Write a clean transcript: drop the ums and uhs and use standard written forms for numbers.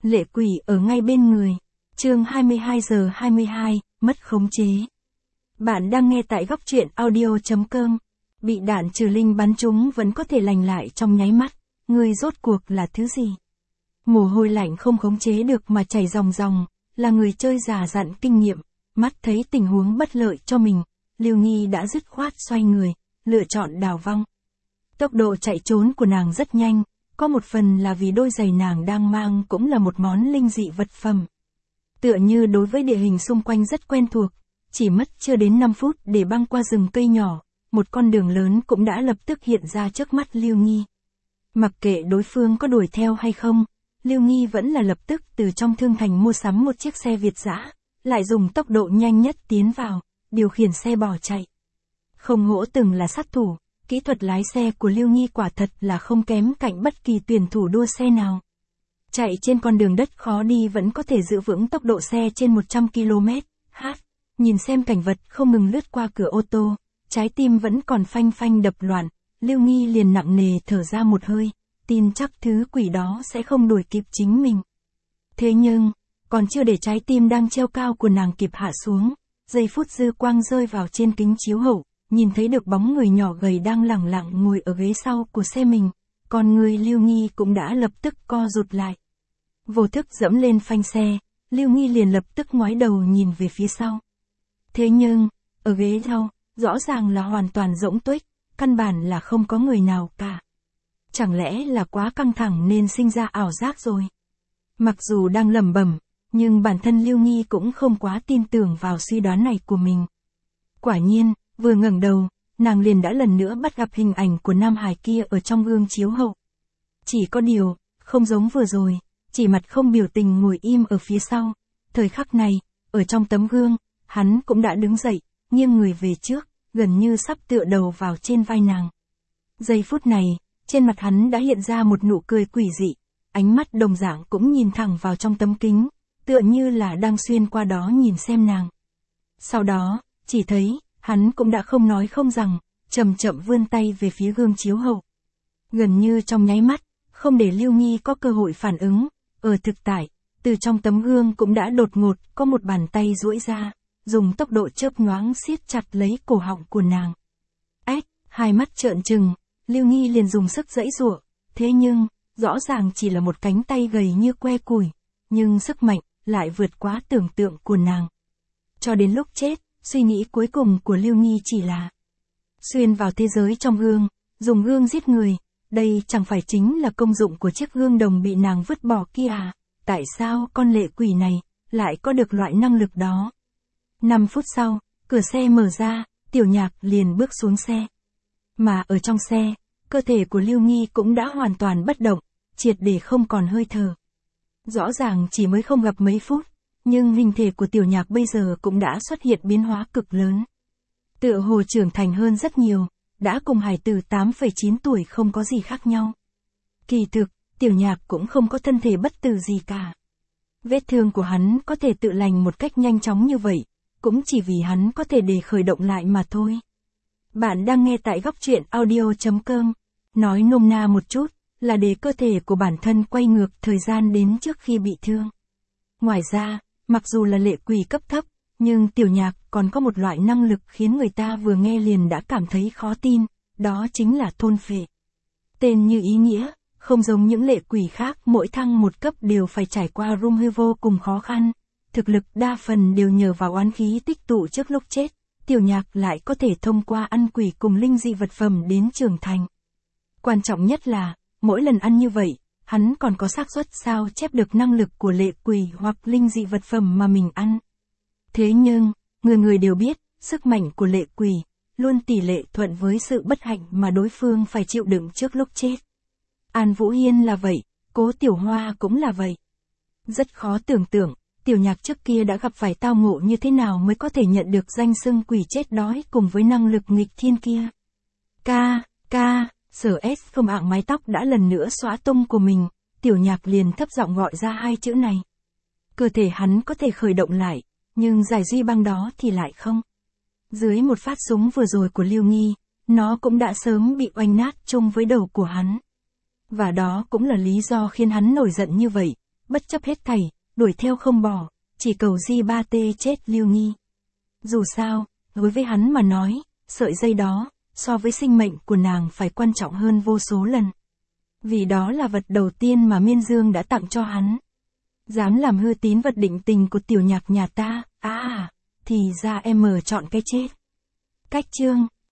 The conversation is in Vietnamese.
Lệ quỷ ở ngay bên người. Chương 22:22, mất khống chế. Bạn đang nghe tại góc truyện audio.com. Bị đạn trừ linh bắn trúng vẫn có thể lành lại trong nháy mắt. Ngươi rốt cuộc là thứ gì? Mồ hôi lạnh không khống chế được mà chảy ròng ròng, là người chơi già dặn kinh nghiệm. Mắt thấy tình huống bất lợi cho mình, Lưu Nghi đã dứt khoát xoay người, lựa chọn đào vong. Tốc độ chạy trốn của nàng rất nhanh, có một phần là vì đôi giày nàng đang mang cũng là một món linh dị vật phẩm. Tựa như đối với địa hình xung quanh rất quen thuộc, chỉ mất chưa đến 5 phút để băng qua rừng cây nhỏ, một con đường lớn cũng đã lập tức hiện ra trước mắt Lưu Nghi. Mặc kệ đối phương có đuổi theo hay không, Lưu Nghi vẫn là lập tức từ trong thương thành mua sắm một chiếc xe Việt dã, lại dùng tốc độ nhanh nhất tiến vào, điều khiển xe bỏ chạy. Không hổ từng là sát thủ, kỹ thuật lái xe của Lưu Nghi quả thật là không kém cạnh bất kỳ tuyển thủ đua xe nào. Chạy trên con đường đất khó đi vẫn có thể giữ vững tốc độ xe trên 100 km/h. Nhìn xem cảnh vật không ngừng lướt qua cửa ô tô, trái tim vẫn còn phanh phanh đập loạn, Lưu Nghi liền nặng nề thở ra một hơi, tin chắc thứ quỷ đó sẽ không đuổi kịp chính mình. Thế nhưng, còn chưa để trái tim đang treo cao của nàng kịp hạ xuống, giây phút dư quang rơi vào trên kính chiếu hậu, nhìn thấy được bóng người nhỏ gầy đang lẳng lặng ngồi ở ghế sau của xe mình, còn người Lưu Nghi cũng đã lập tức co rụt lại. Vô thức dẫm lên phanh xe, Lưu Nghi liền lập tức ngoái đầu nhìn về phía sau. Thế nhưng, ở ghế sau, rõ ràng là hoàn toàn rỗng tuếch, căn bản là không có người nào cả. Chẳng lẽ là quá căng thẳng nên sinh ra ảo giác rồi? Mặc dù đang lẩm bẩm, nhưng bản thân Lưu Nghi cũng không quá tin tưởng vào suy đoán này của mình. Quả nhiên, vừa ngẩng đầu, nàng liền đã lần nữa bắt gặp hình ảnh của nam hài kia ở trong gương chiếu hậu. Chỉ có điều, không giống vừa rồi, chỉ mặt không biểu tình ngồi im ở phía sau. Thời khắc này, ở trong tấm gương, hắn cũng đã đứng dậy, nghiêng người về trước, gần như sắp tựa đầu vào trên vai nàng. Giây phút này, trên mặt hắn đã hiện ra một nụ cười quỷ dị, ánh mắt đồng dạng cũng nhìn thẳng vào trong tấm kính, tựa như là đang xuyên qua đó nhìn xem nàng. Sau đó, chỉ thấy, hắn cũng đã không nói không rằng, chậm chậm vươn tay về phía gương chiếu hậu. Gần như trong nháy mắt, không để Lưu Nghi có cơ hội phản ứng, ở thực tại, từ trong tấm gương cũng đã đột ngột có một bàn tay duỗi ra, dùng tốc độ chớp nhoáng siết chặt lấy cổ họng của nàng. Hai mắt trợn trừng, Lưu Nghi liền dùng sức giãy giụa, thế nhưng, rõ ràng chỉ là một cánh tay gầy như que củi, nhưng sức mạnh lại vượt quá tưởng tượng của nàng. Cho đến lúc chết, suy nghĩ cuối cùng của Lưu Nghi chỉ là xuyên vào thế giới trong gương, dùng gương giết người, đây chẳng phải chính là công dụng của chiếc gương đồng bị nàng vứt bỏ kia à? Tại sao con lệ quỷ này lại có được loại năng lực đó? 5 phút sau, cửa xe mở ra, Tiểu Nhạc liền bước xuống xe. Mà ở trong xe, cơ thể của Lưu Nghi cũng đã hoàn toàn bất động, triệt để không còn hơi thở. Rõ ràng chỉ mới không gặp mấy phút, nhưng hình thể của Tiểu Nhạc bây giờ cũng đã xuất hiện biến hóa cực lớn. Tựa hồ trưởng thành hơn rất nhiều, đã cùng hài tử 8,9 tuổi không có gì khác nhau. Kỳ thực, Tiểu Nhạc cũng không có thân thể bất tử gì cả. Vết thương của hắn có thể tự lành một cách nhanh chóng như vậy, cũng chỉ vì hắn có thể để khởi động lại mà thôi. Bạn đang nghe tại góc truyện audio.com. Nói nôm na một chút, là để cơ thể của bản thân quay ngược thời gian đến trước khi bị thương. Ngoài ra, mặc dù là lệ quỷ cấp thấp, nhưng Tiểu Nhạc còn có một loại năng lực khiến người ta vừa nghe liền đã cảm thấy khó tin, đó chính là thôn phệ. Tên như ý nghĩa, không giống những lệ quỷ khác mỗi thăng một cấp đều phải trải qua room vô cùng khó khăn. Thực lực đa phần đều nhờ vào oán khí tích tụ trước lúc chết, Tiểu Nhạc lại có thể thông qua ăn quỷ cùng linh dị vật phẩm đến trưởng thành. Quan trọng nhất là, mỗi lần ăn như vậy, hắn còn có xác suất sao chép được năng lực của lệ quỷ hoặc linh dị vật phẩm mà mình ăn. Thế nhưng, người người đều biết, sức mạnh của lệ quỷ luôn tỷ lệ thuận với sự bất hạnh mà đối phương phải chịu đựng trước lúc chết. An Vũ Hiên là vậy, Cố Tiểu Hoa cũng là vậy. Rất khó tưởng tượng, Tiểu Nhạc trước kia đã gặp phải tao ngộ như thế nào mới có thể nhận được danh xưng quỷ chết đói cùng với năng lực nghịch thiên kia. Sở S không ạng mái tóc đã lần nữa xóa tung của mình, Tiểu Nhạc liền thấp giọng gọi ra hai chữ này. Cơ thể hắn có thể khởi động lại, nhưng giải duy băng đó thì lại không. Dưới một phát súng vừa rồi của Lưu Nghi, nó cũng đã sớm bị oanh nát chung với đầu của hắn. Và đó cũng là lý do khiến hắn nổi giận như vậy, bất chấp hết thảy, đuổi theo không bỏ, chỉ cầu Di Ba Tê chết Lưu Nghi. Dù sao, đối với hắn mà nói, sợi dây đó, so với sinh mệnh của nàng phải quan trọng hơn vô số lần. Vì đó là vật đầu tiên mà Miên Dương đã tặng cho hắn. Dám làm hư tín vật định tình của tiểu nhạc nhà ta, thì ra em chọn cái chết. Cách chương